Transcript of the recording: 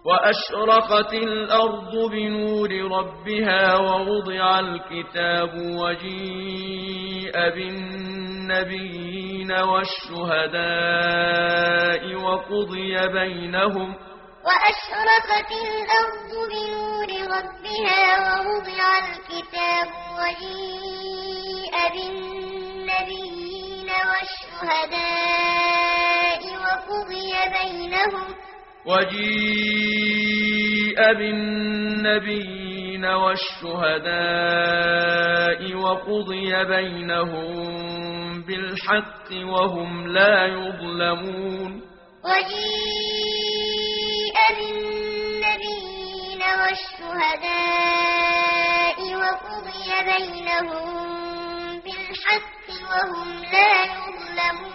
وأشرقت الأرض بنور ربها ووضع الكتاب وجيء بالنبيين والشهداء وقضي بينهم وأشرقت الأرض بنور ربها ووضع الكتاب وجيء بالنبيين والشهداء وقضي بينهم بالحق وهم لا يظلمون وجيء بالنبيين والشهداء وقضي بينهم بالحق وهم لا يظلمون